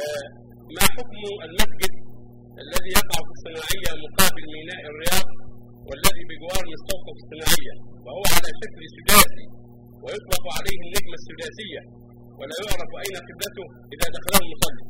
ما حكم المسجد الذي يقع في الصناعية مقابل ميناء الرياض والذي بجوار مستوقف الصناعية، وهو على شكل سداسي ويطلق عليه النجمة السداسية ولا يعرف أين قبلته إذا دخله المصلي؟